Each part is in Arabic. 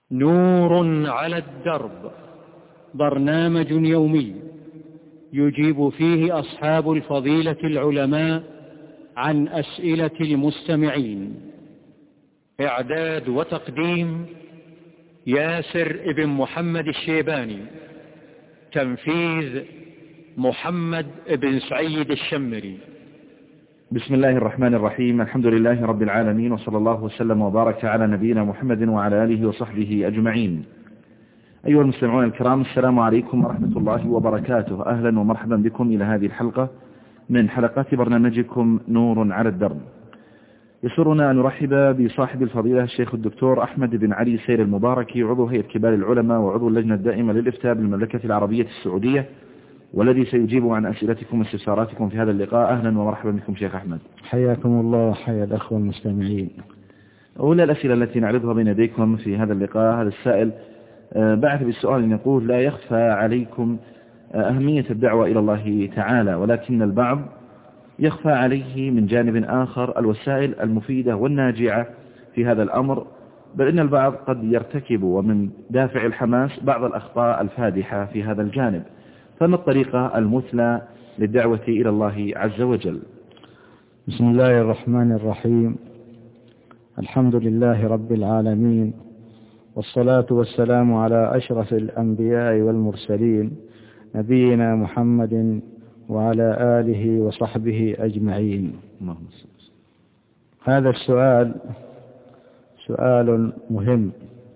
نور على الدرب، برنامج يومي يجيب فيه أصحاب الفضيلة العلماء عن أسئلة المستمعين. إعداد وتقديم ياسر ابن محمد الشيباني. تنفيذ محمد بن سعيد الشمري. بسم الله الرحمن الرحيم. الحمد لله رب العالمين، وصلى الله وسلم وبارك على نبينا محمد وعلى آله وصحبه أجمعين. أيها المستمعون الكرام، السلام عليكم ورحمة الله وبركاته. أهلا ومرحبا بكم إلى هذه الحلقة من حلقات برنامجكم نور على الدرب. يسرنا أن نرحب بصاحب الفضيلة الشيخ الدكتور أحمد بن علي سير المباركي، عضو هيئة كبار العلماء وعضو اللجنة الدائمة للإفتاء بالمملكة العربية السعودية، والذي سيجيب عن أسئلتكم واستفساراتكم في هذا اللقاء. أهلا ومرحبا بكم شيخ أحمد. حياكم الله وحيا الأخوة المستمعين. أولى الأسئلة التي نعرضها بين يديكم في هذا اللقاء، هذا السائل بعث بالسؤال يقول: لا يخفى عليكم أهمية الدعوة إلى الله تعالى، ولكن البعض يخفى عليه من جانب آخر الوسائل المفيدة والناجعة في هذا الأمر، بل إن البعض قد يرتكب ومن دافع الحماس بعض الأخطاء الفادحة في هذا الجانب، فما الطريقة المثلى للدعوة إلى الله عز وجل؟ بسم الله الرحمن الرحيم. الحمد لله رب العالمين، والصلاة والسلام على أشرف الأنبياء والمرسلين، نبينا محمد وعلى آله وصحبه أجمعين. هذا السؤال سؤال مهم،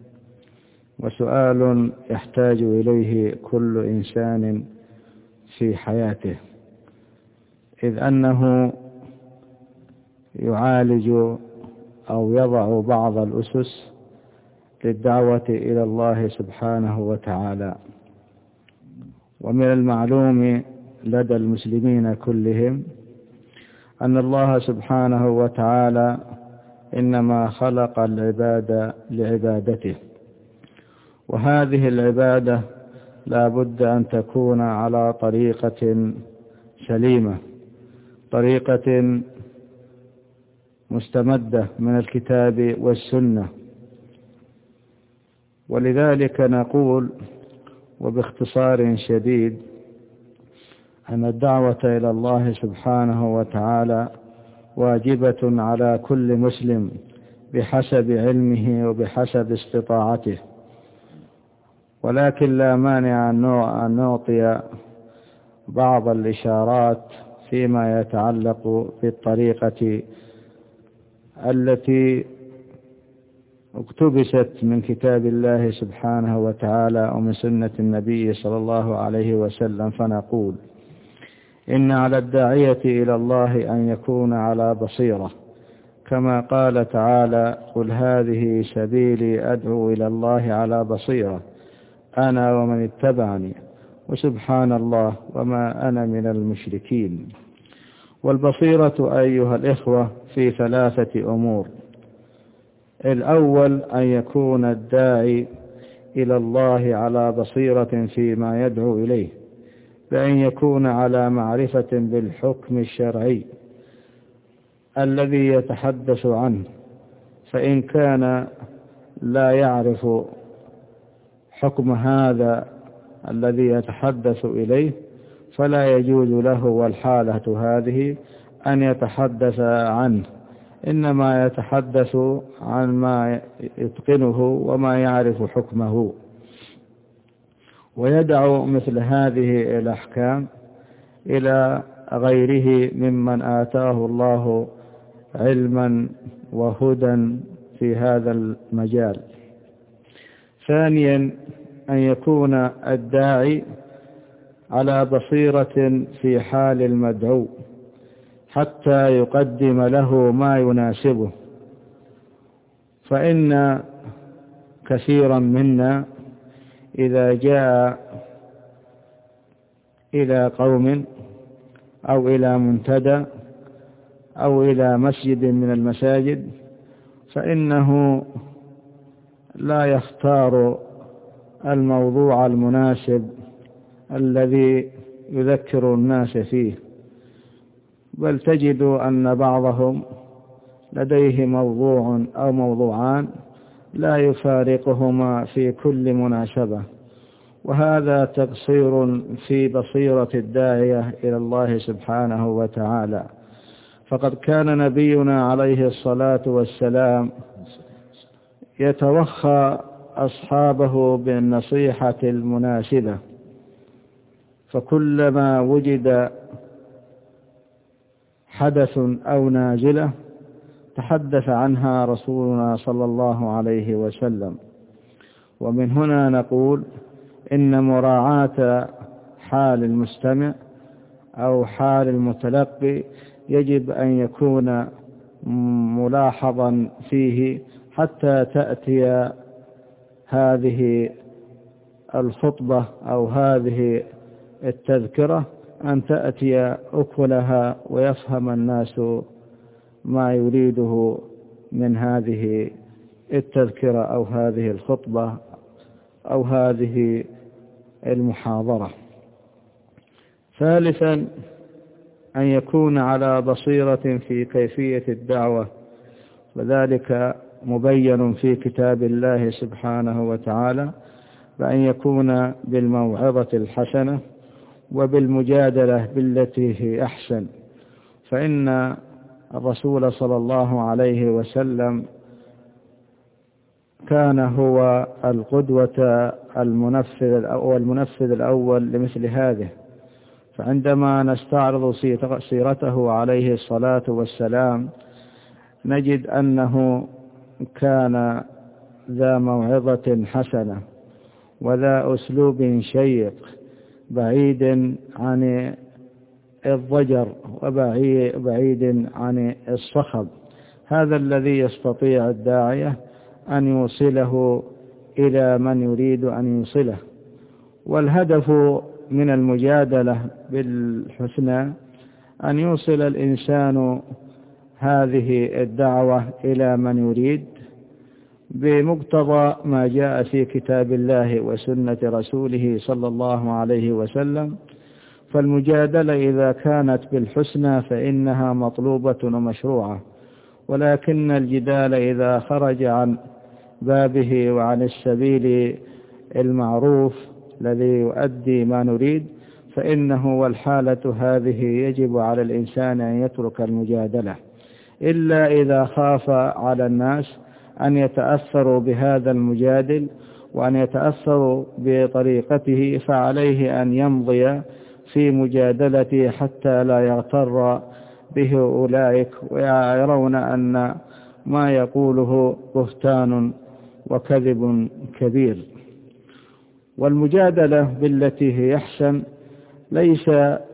وسؤال يحتاج إليه كل إنسان في حياته، إذ أنه يعالج أو يضع بعض الأسس للدعوة إلى الله سبحانه وتعالى. ومن المعلوم لدى المسلمين كلهم أن الله سبحانه وتعالى إنما خلق العباد لعبادته، وهذه العبادة لا بد أن تكون على طريقة سليمة، طريقة مستمدة من الكتاب والسنة. ولذلك نقول وباختصار شديد أن الدعوة إلى الله سبحانه وتعالى واجبة على كل مسلم بحسب علمه وبحسب استطاعته، ولكن لا مانع أن نعطي بعض الإشارات فيما يتعلق بالطريقة التي اقتبست من كتاب الله سبحانه وتعالى ومن سنة النبي صلى الله عليه وسلم. فنقول: إن على الداعية إلى الله أن يكون على بصيرة، كما قال تعالى: قل هذه سبيلي أدعو إلى الله على بصيرة أنا ومن اتبعني وسبحان الله وما أنا من المشركين. والبصيرة أيها الإخوة في ثلاثة أمور: الأول أن يكون الداعي إلى الله على بصيرة فيما يدعو إليه، بأن يكون على معرفة بالحكم الشرعي الذي يتحدث عنه، فإن كان لا يعرف حكم هذا الذي يتحدث إليه فلا يجوز له والحالة هذه أن يتحدث عنه، إنما يتحدث عن ما يتقنه وما يعرف حكمه، ويدع مثل هذه الأحكام إلى غيره ممن آتاه الله علما وهدى في هذا المجال. ثانيا أن يكون الداعي على بصيرة في حال المدعو حتى يقدم له ما يناسبه، فإن كثيرا منا إذا جاء إلى قوم أو إلى منتدى أو إلى مسجد من المساجد فإنه لا يختار الموضوع المناسب الذي يذكر الناس فيه، بل تجد أن بعضهم لديه موضوع أو موضوعان لا يفارقهما في كل مناسبة، وهذا تقصير في بصيرة الداعية إلى الله سبحانه وتعالى. فقد كان نبينا عليه الصلاة والسلام يتوخى أصحابه بالنصيحة المناسبة، فكلما وجد حدث أو نازلة تحدث عنها رسولنا صلى الله عليه وسلم. ومن هنا نقول إن مراعاة حال المستمع أو حال المتلقي يجب أن يكون ملاحظا فيه حتى تأتي هذه الخطبة أو هذه التذكرة أن تأتي أكلها ويفهم الناس ما يريده من هذه التذكرة أو هذه الخطبة أو هذه المحاضرة. ثالثا أن يكون على بصيرة في كيفية الدعوة، وذلك مبين في كتاب الله سبحانه وتعالى، بأن يكون بالموعظة الحسنة وبالمجادلة بالتي هي أحسن. فإن الرسول صلى الله عليه وسلم كان هو القدوة المنفذ الأول لمثل هذه. فعندما نستعرض سيرته عليه الصلاة والسلام نجد أنه كان ذا موعظة حسنة وذا أسلوب شيق بعيد عن الضجر وبعيد عن الصخب. هذا الذي يستطيع الداعية أن يوصله إلى من يريد أن يوصله. والهدف من المجادلة بالحسنى أن يوصل الإنسان هذه الدعوة إلى من يريد بمقتضى ما جاء في كتاب الله وسنة رسوله صلى الله عليه وسلم. فالمجادلة إذا كانت بالحسنى فإنها مطلوبة ومشروعة، ولكن الجدال إذا خرج عن بابه وعن السبيل المعروف الذي يؤدي ما نريد فإنه والحالة هذه يجب على الإنسان أن يترك المجادلة، إلا إذا خاف على الناس أن يتأثروا بهذا المجادل وأن يتأثروا بطريقته، فعليه أن يمضي في مجادلته حتى لا يغتر به أولئك ويرون أن ما يقوله بهتان وكذب كبير. والمجادلة بالتي هي أحسن ليس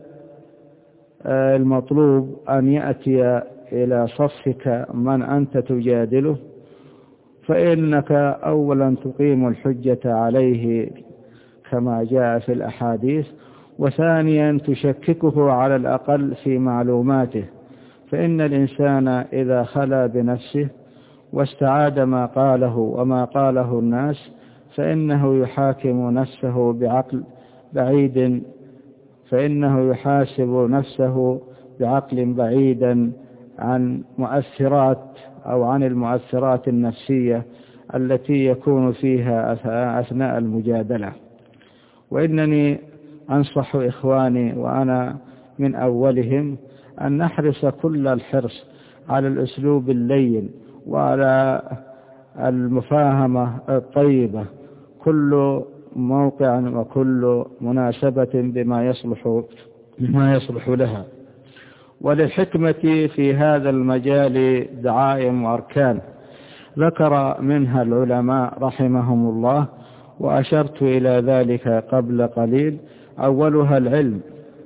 المطلوب أن يأتي إلى صفك من أنت تجادله، فإنك أولا تقيم الحجة عليه كما جاء في الأحاديث، وثانيا تشككه على الأقل في معلوماته. فإن الإنسان إذا خلا بنفسه واستعاد ما قاله وما قاله الناس فإنه يحاكم نفسه بعقل بعيد، فإنه يحاسب نفسه بعقل بعيدا عن مؤثرات أو عن المؤثرات النفسية التي يكون فيها أثناء المجادلة. وإنني أنصح إخواني وأنا من أولهم أن نحرص كل الحرص على الأسلوب اللين وعلى المفاهمة الطيبة، كل موقع وكل مناسبة بما يصلح لها. وللحكمة في هذا المجال دعائم وأركان ذكر منها العلماء رحمهم الله، وأشرت إلى ذلك قبل قليل. أولها العلم،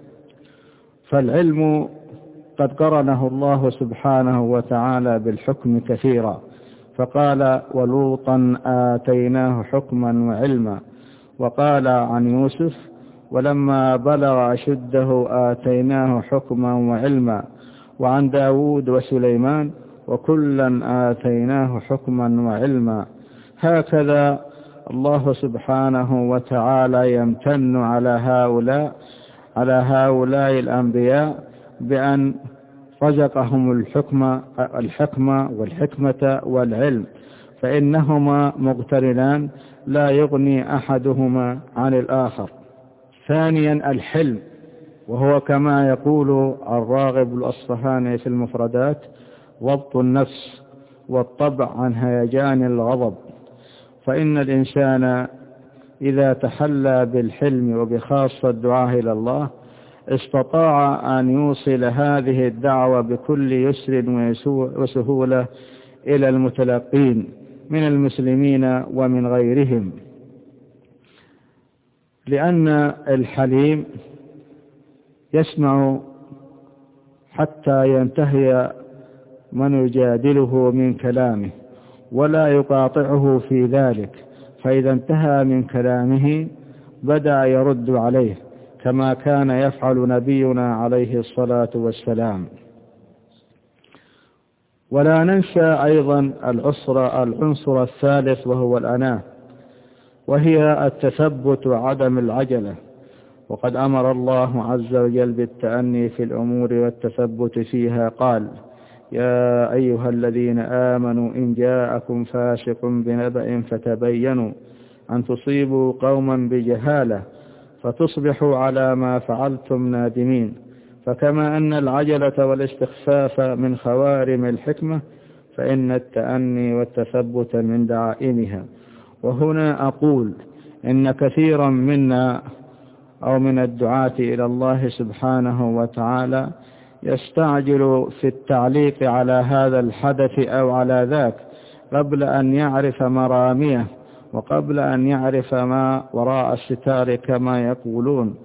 فالعلم قد قرنه الله سبحانه وتعالى بالحكم كثيرا، فقال ولوطا آتيناه حكما وعلما، وقال عن يوسف ولما بلغ أشده آتيناه حكما وعلما، وعن داود وسليمان وكلا آتيناه حكما وعلما. هكذا الله سبحانه وتعالى يمتن على هؤلاء الأنبياء بأن رزقهم الحكمة والحكمة والعلم، فإنهما مقترنان لا يغني أحدهما عن الآخر. ثانيا الحلم، وهو كما يقول الراغب الأصفهاني في المفردات: ضبط النفس والطبع عن هيجان الغضب. فإن الإنسان إذا تحلى بالحلم وبخاصة الدعاء إلى الله استطاع أن يوصل هذه الدعوة بكل يسر وسهولة إلى المتلقين من المسلمين ومن غيرهم، لأن الحليم يسمع حتى ينتهي من يجادله من كلامه ولا يقاطعه في ذلك، فإذا انتهى من كلامه بدأ يرد عليه كما كان يفعل نبينا عليه الصلاة والسلام. ولا ننسى أيضا العنصر الثالث وهو الأناة، وهي التثبت وعدم العجلة. وقد أمر الله عز وجل بالتأني في الأمور والتثبت فيها، قال: يا أيها الذين آمنوا إن جاءكم فاسق بنبأ فتبينوا أن تصيبوا قوما بجهالة فتصبحوا على ما فعلتم نادمين. فكما أن العجلة والاستخفاف من خوارم الحكمة، فإن التأني والتثبت من دعائمها. وهنا أقول إن كثيرا منا أو من الدعاة إلى الله سبحانه وتعالى يستعجل في التعليق على هذا الحدث أو على ذاك قبل أن يعرف مراميه وقبل أن يعرف ما وراء الستار كما يقولون.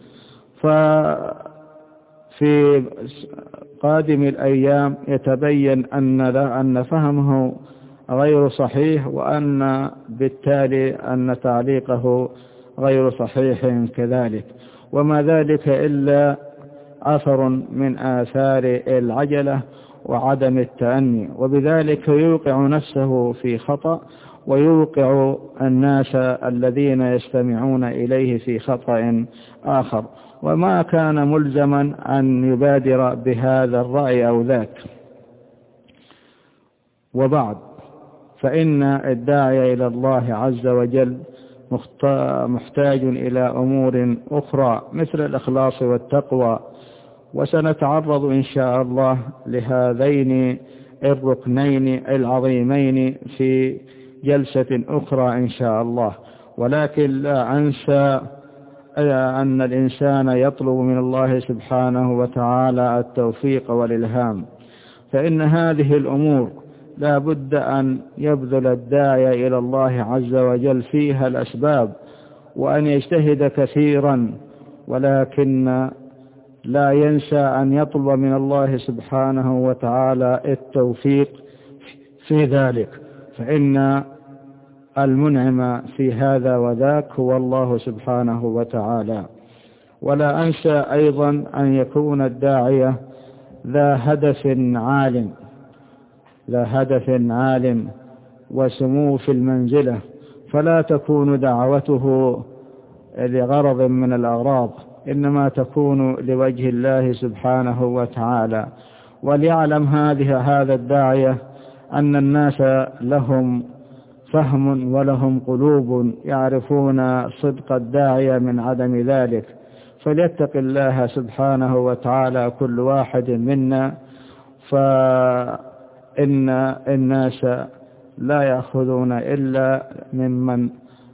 ففي قادم الأيام يتبين أن فهمه غير صحيح، وأن بالتالي أن تعليقه غير صحيح كذلك، وما ذلك إلا أثر من آثار العجلة وعدم التأني، وبذلك يوقع نفسه في خطأ ويوقع الناس الذين يستمعون إليه في خطأ آخر، وما كان ملزما أن يبادر بهذا الرأي أو ذاك. وبعد، فإن الداعي إلى الله عز وجل محتاج إلى أمور أخرى مثل الإخلاص والتقوى، وسنتعرض إن شاء الله لهذين الركنين العظيمين في جلسة أخرى إن شاء الله. ولكن لا أنسى أن الإنسان يطلب من الله سبحانه وتعالى التوفيق والإلهام، فإن هذه الأمور لا بد أن يبذل الداعي إلى الله عز وجل فيها الأسباب وأن يجتهد كثيرا، ولكن لا ينسى أن يطلب من الله سبحانه وتعالى التوفيق في ذلك، فإن المنعم في هذا وذاك هو الله سبحانه وتعالى. ولا أنسى أيضا أن يكون الداعية ذا هدف عال وسمو في المنزلة، فلا تكون دعوته لغرض من الأغراض، إنما تكون لوجه الله سبحانه وتعالى. وليعلم هذا الداعية أن الناس لهم فهم ولهم قلوب يعرفون صدق الداعية من عدم ذلك، فليتق الله سبحانه وتعالى كل واحد منا، فإن الناس لا يأخذون إلا ممن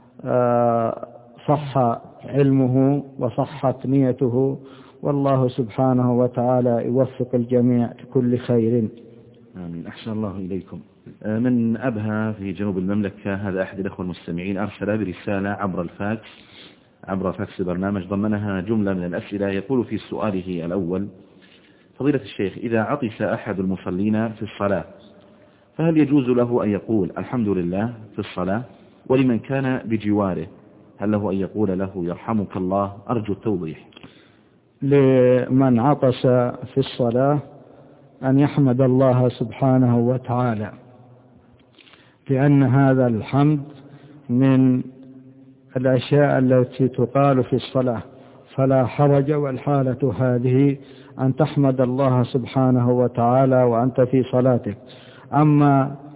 صح علمه وصحت نيته، والله سبحانه وتعالى يوفق الجميع لكل خير. آمين. أحسن الله إليكم. من أبها في جنوب المملكة، هذا أحد الأخوة المستمعين، أرسل برسالة عبر فاكس برنامج ضمنها جملة من الأسئلة. يقول في سؤاله الأول: فضيلة الشيخ، إذا عطس أحد المصلين في الصلاة فهل يجوز له أن يقول الحمد لله في الصلاة؟ ولمن كان بجواره هل له أن يقول له يرحمك الله؟ أرجو التوضيح. لمن عطس في الصلاة أن يحمد الله سبحانه وتعالى، لأن هذا الحمد من الأشياء التي تقال في الصلاة، فلا حرج والحالة هذه أن تحمد الله سبحانه وتعالى وأنت في صلاتك. أما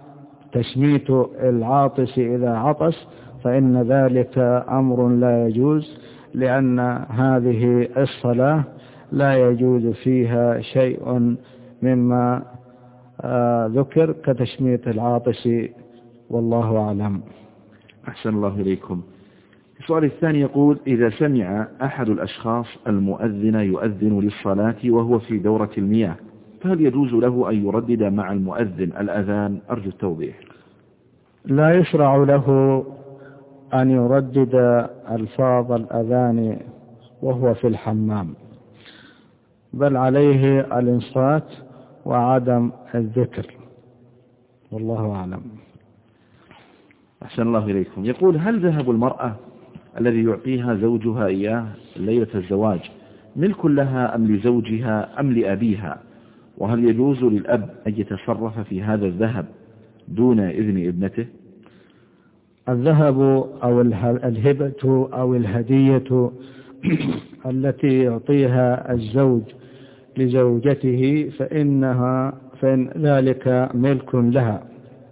تشميت العاطس إذا عطس فإن ذلك أمر لا يجوز، لأن هذه الصلاة لا يجوز فيها شيء مما ذكر كتشميت العاطس، والله أعلم. أحسن الله إليكم. السؤال الثاني يقول: إذا سمع أحد الأشخاص المؤذن يؤذن للصلاة وهو في دورة المياه، فهل يجوز له أن يردد مع المؤذن الأذان؟ أرجو التوضيح. لا يشرع له أن يردد ألفاظ الأذان وهو في الحمام، بل عليه الإنصات وعدم الذكر، والله أعلم. أحسن الله إليكم. يقول: هل ذهب المرأة الذي يعطيها زوجها إياه ليلة الزواج ملك لها أم لزوجها أم لأبيها؟ وهل يجوز للأب أن يتصرف في هذا الذهب دون إذن ابنته؟ الذهب أو الهبة أو الهدية التي يعطيها الزوج لزوجته فإن ذلك ملك لها،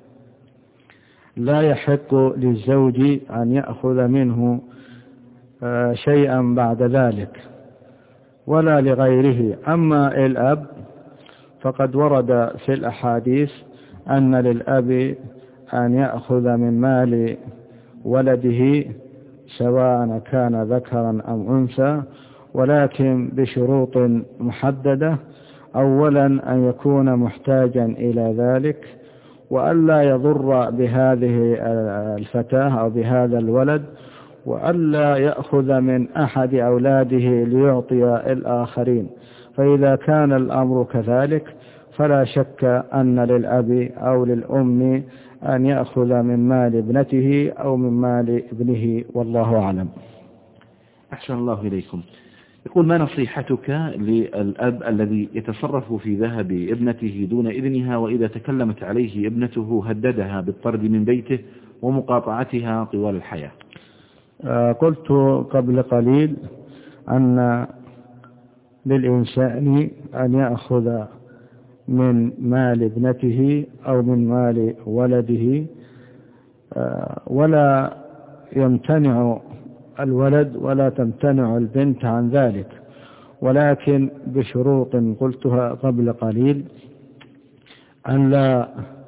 لا يحق للزوج أن يأخذ منه شيئا بعد ذلك ولا لغيره. أما الأب فقد ورد في الأحاديث أن للأب أن يأخذ من مال ولده سواء كان ذكرا أو أنثى، ولكن بشروط محددة. أولا أن يكون محتاجا إلى ذلك، وألا يضر بهذه الفتاة أو بهذا الولد، وألا يأخذ من أحد أولاده ليعطي الآخرين. فإذا كان الأمر كذلك فلا شك أن للأب أو للأم أن يأخذ من مال ابنته أو من مال ابنه، والله أعلم. أحسن الله إليكم. يقول: ما نصيحتك للأب الذي يتصرف في ذهب ابنته دون إذنها، وإذا تكلمت عليه ابنته هددها بالطرد من بيته ومقاطعتها طوال الحياة؟ قلت قبل قليل أن للإنسان أن يأخذ من مال ابنته أو من مال ولده، ولا يمتنع الولد ولا تمتنع البنت عن ذلك، ولكن بشروط قلتها قبل قليل: أن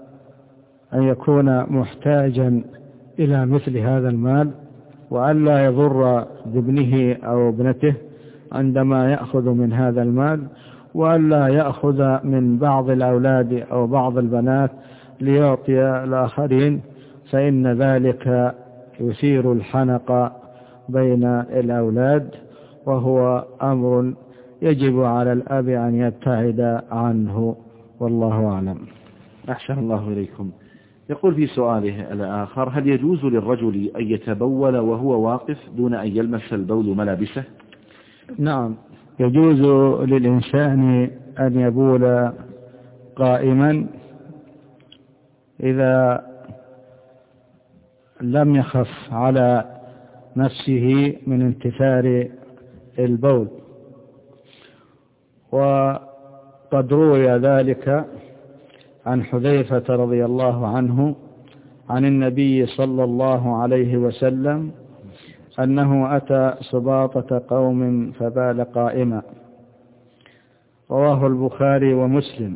يكون محتاجا إلى مثل هذا المال، وأن لا يضر بابنه أو ابنته عندما يأخذ من هذا المال، وأن لا يأخذ من بعض الأولاد أو بعض البنات ليعطي الآخرين، فإن ذلك يثير الحنق بين الأولاد، وهو أمر يجب على الأب أن يبتعد عنه، والله أعلم. أحسن الله إليكم. يقول في سؤاله الآخر: هل يجوز للرجل أن يتبول وهو واقف دون أن يلمس البول ملابسه؟ نعم، يجوز للإنسان أن يبول قائما إذا لم يخف على نفسه من انتثار البول، وقد روي ذلك عن حذيفة رضي الله عنه عن النبي صلى الله عليه وسلم أنه أتى سباطة قوم فبال قائما، رواه البخاري ومسلم.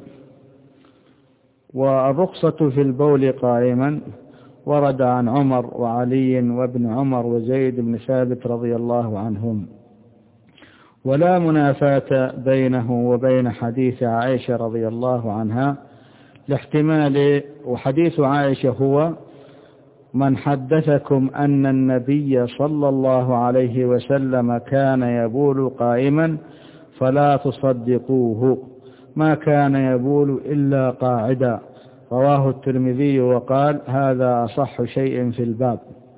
والرخصة في البول قائما ورد عن عمر وعلي وابن عمر وزيد بن ثابت رضي الله عنهم، ولا منافاة بينه وبين حديث عائشة رضي الله عنها لاحتمال. وحديث عائشة هو: من حدثكم أن النبي صلى الله عليه وسلم كان يبول قائما فلا تصدقوه، ما كان يبول إلا قاعدا، رواه الترمذي وقال: هذا أصح شيء في الباب.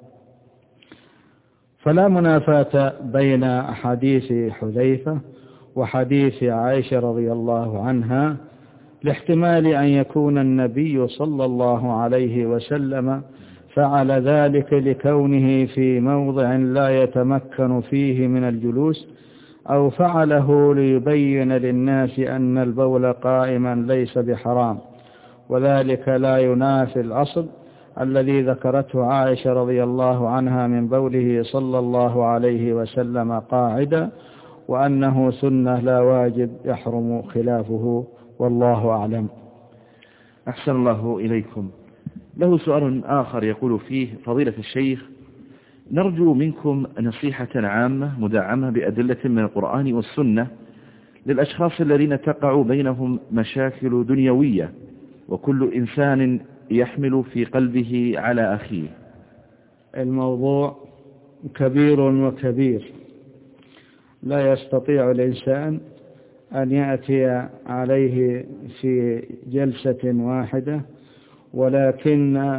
فلا منافاة بين حديث حذيفة وحديث عائشة رضي الله عنها لاحتمال أن يكون النبي صلى الله عليه وسلم فعل ذلك لكونه في موضع لا يتمكن فيه من الجلوس، أو فعله ليبين للناس أن البول قائما ليس بحرام، وذلك لا ينافي الأصل الذي ذكرته عائشة رضي الله عنها من قوله صلى الله عليه وسلم قاعدة، وأنه سنة لا واجب يحرم خلافه، والله أعلم. أحسن الله إليكم. له سؤال آخر يقول فيه: فضيلة الشيخ، نرجو منكم نصيحة عامة مدعمة بأدلة من القرآن والسنة للأشخاص الذين تقع بينهم مشاكل دنيوية، وكل إنسان يحمل في قلبه على أخيه. الموضوع كبير وكبير، لا يستطيع الإنسان أن يأتي عليه في جلسة واحدة، ولكن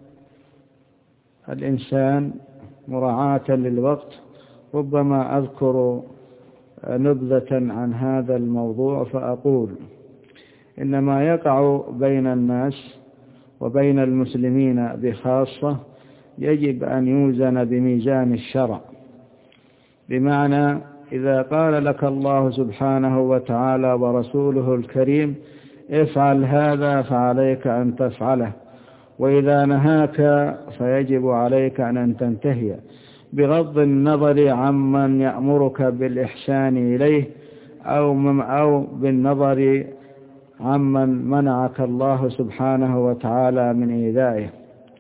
الإنسان مراعاة للوقت ربما أذكر نبذة عن هذا الموضوع فأقول: إن ما يقع بين الناس وبين المسلمين بخاصة يجب أن يوزن بميزان الشرع، بمعنى إذا قال لك الله سبحانه وتعالى ورسوله الكريم افعل هذا فعليك أن تفعله، وإذا نهاك فيجب عليك أن تنتهي، بغض النظر عمن يأمرك بالإحسان إليه أو بالنظر عمن منعك الله سبحانه وتعالى من إيذائه.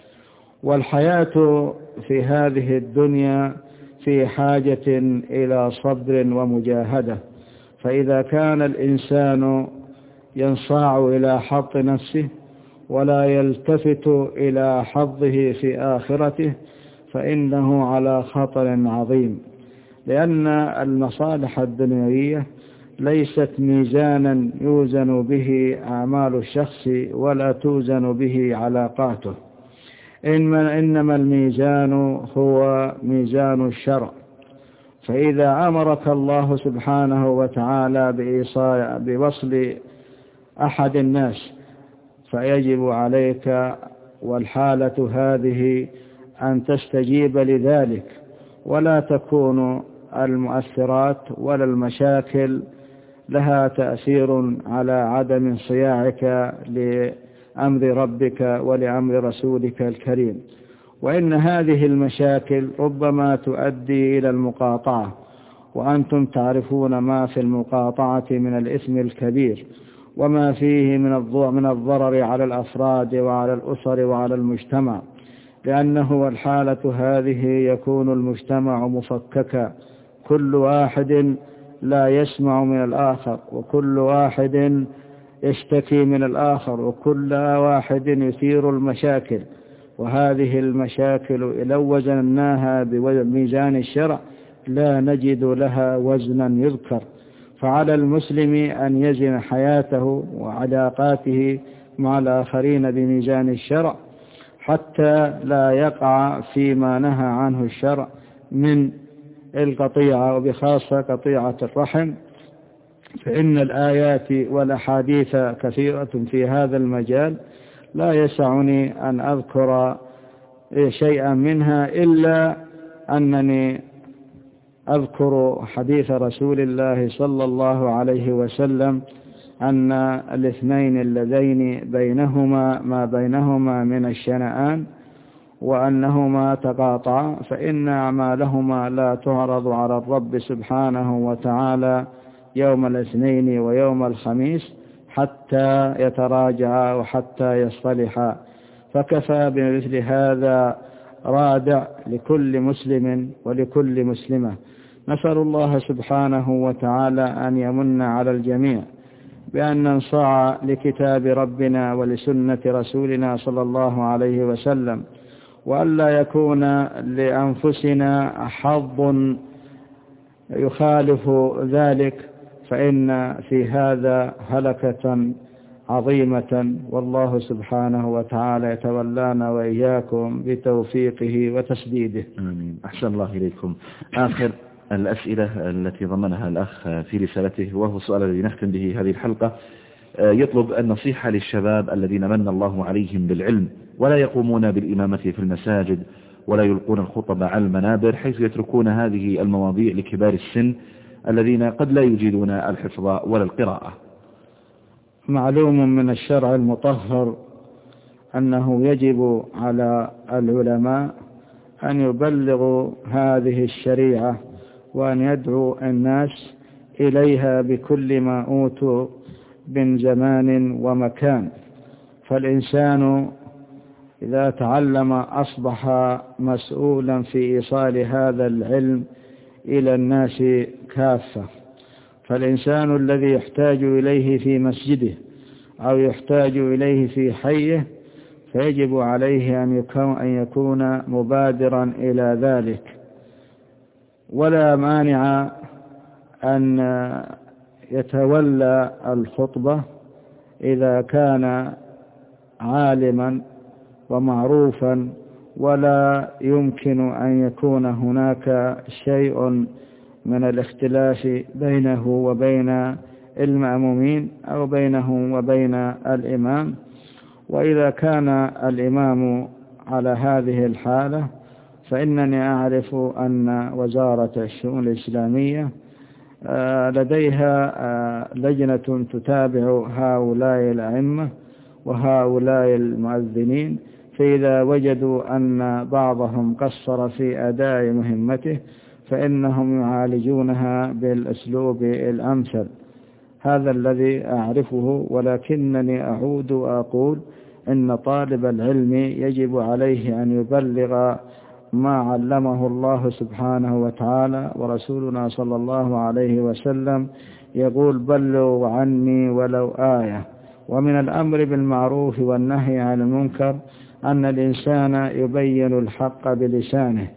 والحياة في هذه الدنيا في حاجة إلى صبر ومجاهدة، فإذا كان الإنسان ينصاع إلى حظ نفسه ولا يلتفت إلى حظه في آخرته فإنه على خطر عظيم، لأن المصالح الدنيوية ليست ميزانا يوزن به أعمال الشخص ولا توزن به علاقاته، إنما الميزان هو ميزان الشرع. فإذا أمرك الله سبحانه وتعالى بوصل أحد الناس فيجب عليك والحالة هذه أن تستجيب لذلك، ولا تكون المؤثرات ولا المشاكل لها تأثير على عدم صياعك لأمر ربك ولأمر رسولك الكريم. وإن هذه المشاكل ربما تؤدي إلى المقاطعة، وأنتم تعرفون ما في المقاطعة من الإثم الكبير، وما فيه من الضرر على الأفراد وعلى الأسر وعلى المجتمع، لأنه الحالة هذه يكون المجتمع مفككا، كل واحد لا يسمع من الآخر، وكل واحد يشتكي من الآخر، وكل واحد يثير المشاكل. وهذه المشاكل لو وزناها بميزان الشرع لا نجد لها وزنا يذكر. فعلى المسلم أن يزن حياته وعلاقاته مع الآخرين بميزان الشرع حتى لا يقع فيما نهى عنه الشرع من القطيعة، وبخاصة قطيعة الرحم، فإن الآيات والأحاديث كثيرة في هذا المجال لا يسعني أن أذكر شيئا منها إلا أنني أذكر حديث رسول الله صلى الله عليه وسلم أن الاثنين اللذين ما بينهما من الشنآن وأنهما تقاطعا فإن أعمالهما لا تعرض على الرب سبحانه وتعالى يوم الاثنين ويوم الخميس حتى يتراجعا وحتى يصطلحا. فكفى بمثل هذا رادع لكل مسلم ولكل مسلمة. نسأل الله سبحانه وتعالى أن يمن على الجميع بأن ننصاع لكتاب ربنا ولسنة رسولنا صلى الله عليه وسلم، وألا يكون لأنفسنا حظ يخالف ذلك، فإن في هذا هلكة عظيمة، والله سبحانه وتعالى يتولانا وإياكم بتوفيقه وتسديده. آمين. أحسن الله إليكم. آخر الأسئلة التي ضمنها الأخ في رسالته، وهو السؤال الذي نختم به هذه الحلقة، يطلب النصيحة للشباب الذين من الله عليهم بالعلم ولا يقومون بالإمامة في المساجد ولا يلقون الخطب على المنابر، حيث يتركون هذه المواضيع لكبار السن الذين قد لا يجيدون الحفظ ولا القراءة. معلوم من الشرع المطهر أنه يجب على العلماء أن يبلغوا هذه الشريعة وأن يدعوا الناس إليها بكل ما أوتوا من زمان ومكان. فالإنسان إذا تعلم أصبح مسؤولا في إيصال هذا العلم إلى الناس كافة. فالإنسان الذي يحتاج إليه في مسجده أو يحتاج إليه في حيه فيجب عليه أن يكون مبادرا إلى ذلك، ولا مانع أن يتولى الخطبة إذا كان عالما ومعروفا ولا يمكن أن يكون هناك شيء من الاختلاف بينه وبين المأمومين أو بينه وبين الإمام. وإذا كان الإمام على هذه الحالة فإنني أعرف أن وزارة الشؤون الإسلامية لديها لجنة تتابع هؤلاء الأئمة وهؤلاء المؤذنين، فإذا وجدوا أن بعضهم قصر في أداء مهمته فإنهم يعالجونها بالأسلوب الأمثل. هذا الذي أعرفه، ولكنني أعود وأقول إن طالب العلم يجب عليه أن يبلغ ما علمه الله سبحانه وتعالى، ورسولنا صلى الله عليه وسلم يقول بلغوا عني ولو آية. ومن الأمر بالمعروف والنهي عن المنكر أن الإنسان يبين الحق بلسانه،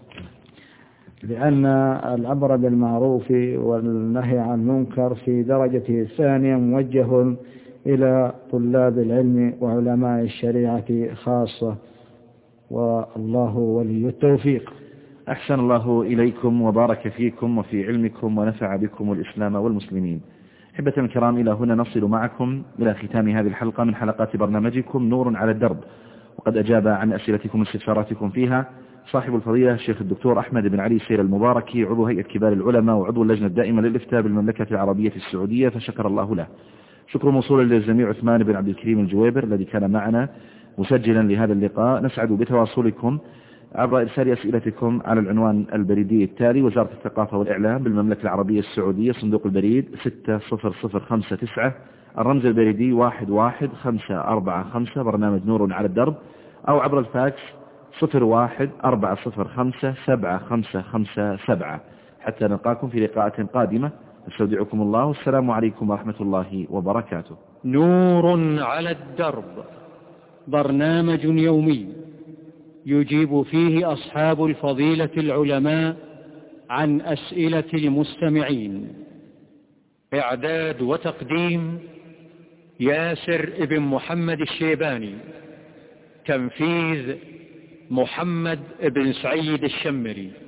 لأن الأمر بالمعروف والنهي عن المنكر في درجته الثانية موجه إلى طلاب العلم وعلماء الشريعة خاصة، والله ولي التوفيق. أحسن الله إليكم وبارك فيكم وفي علمكم ونفع بكم الإسلام والمسلمين. أحبة الكرام، إلى هنا نصل معكم إلى ختام هذه الحلقة من حلقات برنامجكم نور على الدرب، وقد أجاب عن أسئلتكم واستفساراتكم فيها صاحب الفضيلة الشيخ الدكتور أحمد بن علي سير المباركي، عضو هيئة كبار العلماء وعضو اللجنة الدائمة للإفتاء بالمملكة العربية السعودية، فشكر الله له. شكر موصول للجميع عثمان بن عبد الكريم الجويبر الذي كان معنا مسجلا لهذا اللقاء. نسعد بتواصلكم عبر إرسال أسئلتكم على العنوان البريدي التالي: وزارة الثقافة والإعلام بالمملكة العربية السعودية، صندوق البريد 60059، الرمز البريدي 11545، برنامج نور على الدرب، أو عبر الفاكس 014057557. حتى نلقاكم في لقاءات قادمة، استودعكم الله، والسلام عليكم ورحمة الله وبركاته. نور على الدرب، برنامج يومي يجيب فيه أصحاب الفضيلة العلماء عن أسئلة المستمعين. إعداد وتقديم ياسر ابن محمد الشيباني. تنفيذ محمد بن سعيد الشمري.